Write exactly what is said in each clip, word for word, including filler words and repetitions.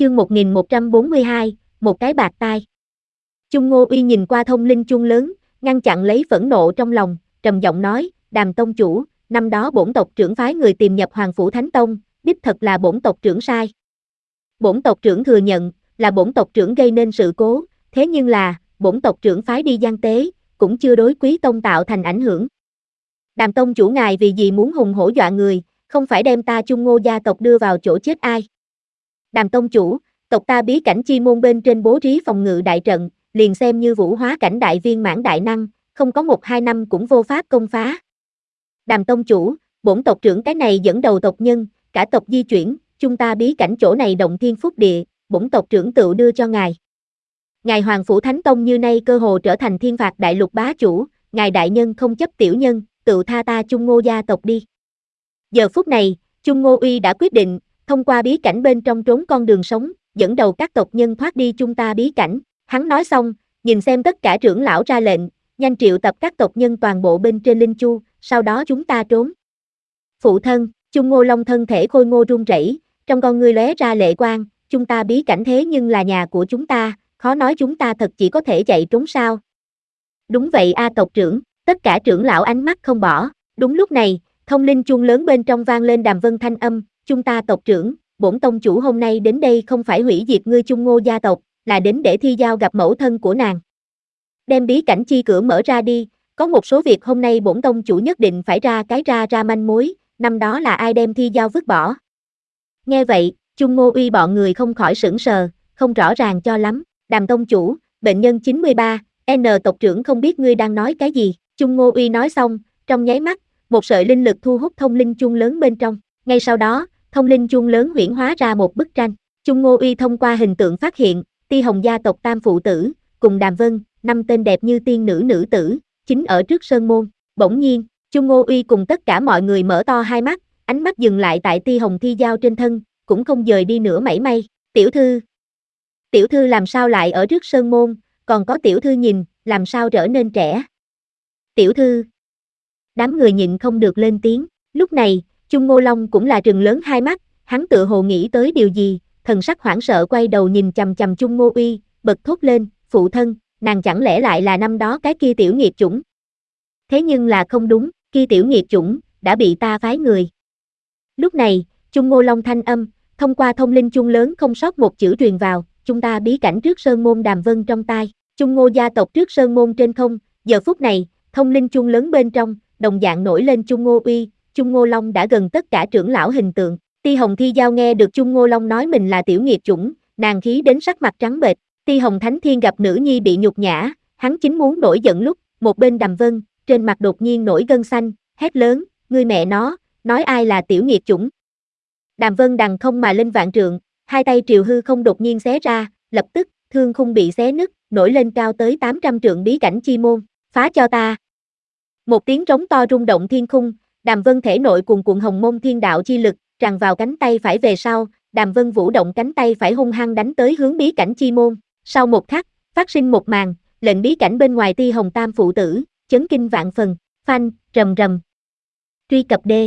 Chương một nghìn một trăm bốn mươi hai, một cái bạt tai. Chung Ngô Uy nhìn qua thông linh chuông lớn, ngăn chặn lấy phẫn nộ trong lòng, trầm giọng nói, Đàm tông chủ, năm đó bổn tộc trưởng phái người tìm nhập Hoàng phủ Thánh Tông, đích thật là bổn tộc trưởng sai. Bổn tộc trưởng thừa nhận, là bổn tộc trưởng gây nên sự cố, thế nhưng là, bổn tộc trưởng phái đi gian tế, cũng chưa đối Quý tông tạo thành ảnh hưởng. Đàm tông chủ ngài vì gì muốn hùng hổ dọa người, không phải đem ta Chung Ngô gia tộc đưa vào chỗ chết ai? Đàm tông chủ, tộc ta bí cảnh chi môn bên trên bố trí phòng ngự đại trận, liền xem như vũ hóa cảnh đại viên mãn đại năng, không có một hai năm cũng vô pháp công phá. Đàm tông chủ, bổn tộc trưởng cái này dẫn đầu tộc nhân, cả tộc di chuyển, chúng ta bí cảnh chỗ này động thiên phúc địa, bổn tộc trưởng tự đưa cho ngài. Ngài Hoàng phủ Thánh Tông như nay cơ hồ trở thành thiên phạt đại lục bá chủ, ngài đại nhân không chấp tiểu nhân, tự tha ta Chung Ngô gia tộc đi. Giờ phút này, Chung Ngô Uy đã quyết định, thông qua bí cảnh bên trong trốn con đường sống, dẫn đầu các tộc nhân thoát đi chúng ta bí cảnh. Hắn nói xong, nhìn xem tất cả trưởng lão ra lệnh, nhanh triệu tập các tộc nhân toàn bộ bên trên linh chu, sau đó chúng ta trốn. Phụ thân, Chung Ngô Long thân thể khôi ngô run rẩy, trong con ngươi lóe ra lệ quang, chúng ta bí cảnh thế nhưng là nhà của chúng ta, khó nói chúng ta thật chỉ có thể chạy trốn sao. Đúng vậy a tộc trưởng, tất cả trưởng lão ánh mắt không bỏ. Đúng lúc này, thông linh chuông lớn bên trong vang lên Đàm Vân thanh âm, chúng ta tộc trưởng, bổn tông chủ hôm nay đến đây không phải hủy diệt ngươi Chung Ngô gia tộc, là đến để Thi Giao gặp mẫu thân của nàng. Đem bí cảnh chi cửa mở ra đi, có một số việc hôm nay bổn tông chủ nhất định phải ra cái ra ra manh mối, năm đó là ai đem Thi Giao vứt bỏ. Nghe vậy, Chung Ngô Uy bọn người không khỏi sững sờ, không rõ ràng cho lắm, Đàm tông chủ, bệnh nhân chín mươi ba, N tộc trưởng không biết ngươi đang nói cái gì, Chung Ngô Uy nói xong, trong nháy mắt, một sợi linh lực thu hút thông linh chuông lớn bên trong, ngay sau đó, thông linh chuông lớn huyễn hóa ra một bức tranh, Chung Ngô Uy thông qua hình tượng phát hiện, Ti Hồng gia tộc tam phụ tử, cùng Đàm Vân, năm tên đẹp như tiên nữ nữ tử, chính ở trước sơn môn, bỗng nhiên, Chung Ngô Uy cùng tất cả mọi người mở to hai mắt, ánh mắt dừng lại tại Ti Hồng Thi Giao trên thân, cũng không dời đi nữa mảy may, tiểu thư, tiểu thư làm sao lại ở trước sơn môn, còn có tiểu thư nhìn, làm sao trở nên trẻ. Tiểu thư, đám người nhịn không được lên tiếng, lúc này, Chung Ngô Long cũng là trừng lớn hai mắt, hắn tự hồ nghĩ tới điều gì, thần sắc hoảng sợ quay đầu nhìn chằm chằm Chung Ngô Uy, bật thốt lên, phụ thân, nàng chẳng lẽ lại là năm đó cái kia tiểu nghiệt chủng. Thế nhưng là không đúng, kia tiểu nghiệt chủng, đã bị ta phái người. Lúc này, Chung Ngô Long thanh âm, thông qua thông linh chuông lớn không sót một chữ truyền vào, chúng ta bí cảnh trước sơn môn Đàm Vân trong tai, Chung Ngô gia tộc trước sơn môn trên không, giờ phút này, thông linh chuông lớn bên trong, đồng dạng nổi lên Chung Ngô Uy, Chung Ngô Long đã gần tất cả trưởng lão hình tượng. Ti Hồng Thi Giao nghe được Chung Ngô Long nói mình là tiểu nghiệt chủng, nàng khí đến sắc mặt trắng bệch. Ti Hồng Thánh Thiên gặp nữ nhi bị nhục nhã, hắn chính muốn nổi giận lúc, một bên Đàm Vân, trên mặt đột nhiên nổi gân xanh, hét lớn, ngươi mẹ nó, nói ai là tiểu nghiệt chủng. Đàm Vân đằng không mà lên vạn trượng, hai tay triều hư không đột nhiên xé ra, lập tức, thương khung bị xé nứt, nổi lên cao tới tám trăm trượng bí cảnh chi môn, phá cho ta. Một tiếng trống to rung động thiên khung, Đàm Vân thể nội cuồn cuộn hồng môn thiên đạo chi lực, tràn vào cánh tay phải về sau, Đàm Vân vũ động cánh tay phải hung hăng đánh tới hướng bí cảnh chi môn. Sau một khắc, phát sinh một màn, lệnh bí cảnh bên ngoài Ti Hồng tam phụ tử, chấn kinh vạn phần, phanh, rầm rầm. Truy cập D.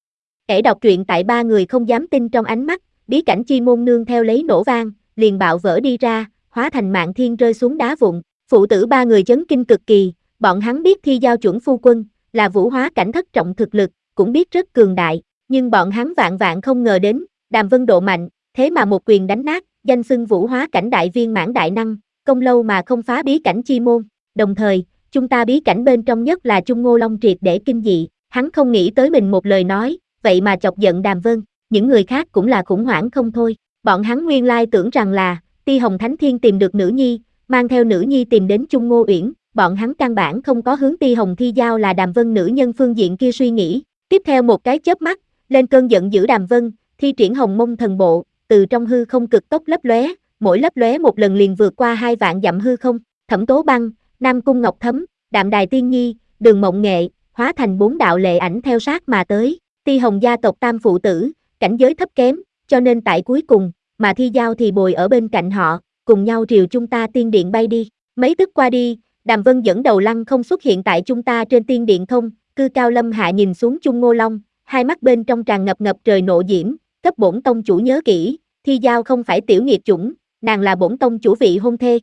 Kẻ đọc truyện tại ba người không dám tin trong ánh mắt, bí cảnh chi môn nương theo lấy nổ vang, liền bạo vỡ đi ra, hóa thành mạng thiên rơi xuống đá vụn. Phụ tử ba người chấn kinh cực kỳ, bọn hắn biết Thi Giao chuẩn phu quân, là vũ hóa cảnh thất trọng thực lực, cũng biết rất cường đại, nhưng bọn hắn vạn vạn không ngờ đến, Đàm Vân độ mạnh, thế mà một quyền đánh nát, danh xưng vũ hóa cảnh đại viên mãn đại năng, công lâu mà không phá bí cảnh chi môn. Đồng thời, chúng ta bí cảnh bên trong nhất là Chung Ngô Long triệt để kinh dị, hắn không nghĩ tới mình một lời nói, vậy mà chọc giận Đàm Vân, những người khác cũng là khủng hoảng không thôi. Bọn hắn nguyên lai tưởng rằng là Ti Hồng Thánh Thiên tìm được nữ nhi, mang theo nữ nhi tìm đến Chung Ngô Uyển, bọn hắn căn bản không có hướng Ti Hồng Thi Giao là Đàm Vân nữ nhân phương diện kia suy nghĩ. Tiếp theo một cái chớp mắt, lên cơn giận dữ Đàm Vân, thi triển hồng mông thần bộ, từ trong hư không cực tốc lấp lóe, mỗi lấp lóe một lần liền vượt qua hai vạn dặm hư không, Thẩm Tố Băng, Nam Cung Ngọc Thấm, Đạm Đài Tiên Nhi, Đường Mộng Nghệ, hóa thành bốn đạo lệ ảnh theo sát mà tới. Ti Hồng gia tộc tam phụ tử, cảnh giới thấp kém, cho nên tại cuối cùng, mà Thi Giao thì bồi ở bên cạnh họ, cùng nhau triều chúng ta tiên điện bay đi. Mấy tức qua đi, Đàm Vân dẫn đầu lăng không xuất hiện tại chúng ta trên tiên điện không, cư cao lâm hạ nhìn xuống Chung Ngô Long, hai mắt bên trong tràn ngập ngập trời nộ diễm, cấp bổn tông chủ nhớ kỹ, Thi Giao không phải tiểu nghiệt chủng, nàng là bổn tông chủ vị hôn thê.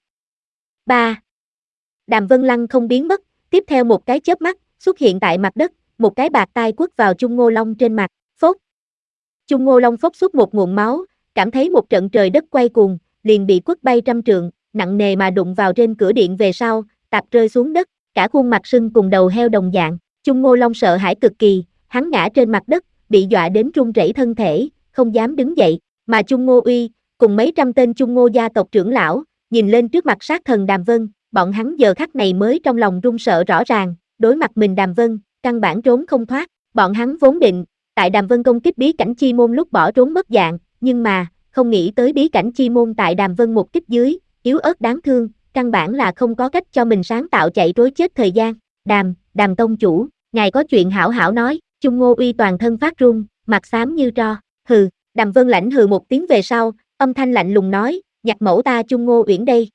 ba. Đàm Vân Lăng không biến mất, tiếp theo một cái chớp mắt, xuất hiện tại mặt đất, một cái bạt tai quất vào Chung Ngô Long trên mặt, phốt. Chung Ngô Long phốc xuất một nguồn máu, cảm thấy một trận trời đất quay cuồng, liền bị quất bay trăm trượng, nặng nề mà đụng vào trên cửa điện về sau, tạp rơi xuống đất, cả khuôn mặt sưng cùng đầu heo đồng dạng. Chung Ngô Long sợ hãi cực kỳ, hắn ngã trên mặt đất, bị dọa đến run rẩy thân thể, không dám đứng dậy, mà Chung Ngô Uy, cùng mấy trăm tên Chung Ngô gia tộc trưởng lão, nhìn lên trước mặt sát thần Đàm Vân, bọn hắn giờ khắc này mới trong lòng run sợ rõ ràng, đối mặt mình Đàm Vân, căn bản trốn không thoát, bọn hắn vốn định, tại Đàm Vân công kích bí cảnh chi môn lúc bỏ trốn mất dạng, nhưng mà, không nghĩ tới bí cảnh chi môn tại Đàm Vân một kích dưới, yếu ớt đáng thương, căn bản là không có cách cho mình sáng tạo chạy trối chết thời gian. Đàm, Đàm tông chủ, ngài có chuyện hảo hảo nói. Chung Ngô Uy toàn thân phát run, mặt xám như tro, hừ, Đàm Vân lãnh hừ một tiếng về sau, âm thanh lạnh lùng nói, nhặt mẫu ta Chung Ngô Uyển đây.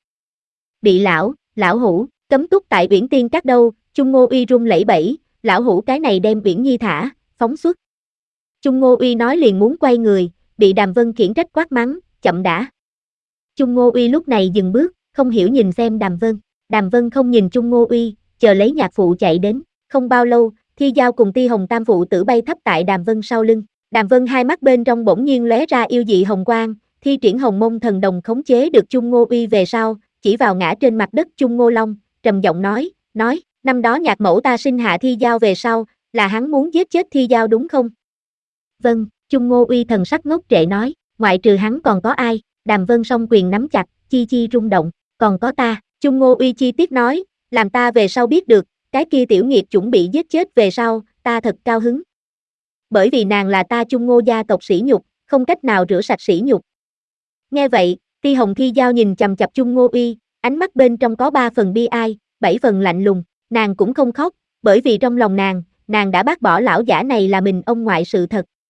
Bị lão, lão hủ, cấm túc tại Uyển Tiên Các đâu. Chung Ngô Uy run lẩy bẩy, lão hủ cái này đem Uyển Nhi thả, phóng xuất. Chung Ngô Uy nói liền muốn quay người, bị Đàm Vân khiển trách quát mắng, chậm đã. Chung Ngô Uy lúc này dừng bước, không hiểu nhìn xem Đàm Vân. Đàm Vân không nhìn Chung Ngô Uy, chờ lấy nhạc phụ chạy đến, không bao lâu, Thi Giao cùng Ti Hồng Tam phụ tử bay thấp tại Đàm Vân sau lưng. Đàm Vân hai mắt bên trong bỗng nhiên lóe ra yêu dị hồng quang, thi triển Hồng Mông thần đồng khống chế được Chung Ngô Uy về sau, chỉ vào ngã trên mặt đất Chung Ngô Long, trầm giọng nói, nói, năm đó nhạc mẫu ta sinh hạ Thi Giao về sau, là hắn muốn giết chết Thi Giao đúng không? Vâng, Chung Ngô Uy thần sắc ngốc trệ nói, ngoại trừ hắn còn có ai? Đàm Vân song quyền nắm chặt, chi chi rung động, còn có ta. Chung Ngô Uy chi tiết nói, làm ta về sau biết được, cái kia tiểu nghiệt chuẩn bị giết chết về sau, ta thật cao hứng. Bởi vì nàng là ta Chung Ngô gia tộc sỉ nhục, không cách nào rửa sạch sỉ nhục. Nghe vậy, Ti Hồng Thi Giao nhìn chằm chằm Chung Ngô Uy, ánh mắt bên trong có ba phần bi ai, bảy phần lạnh lùng, nàng cũng không khóc, bởi vì trong lòng nàng, nàng đã bác bỏ lão giả này là mình ông ngoại sự thật,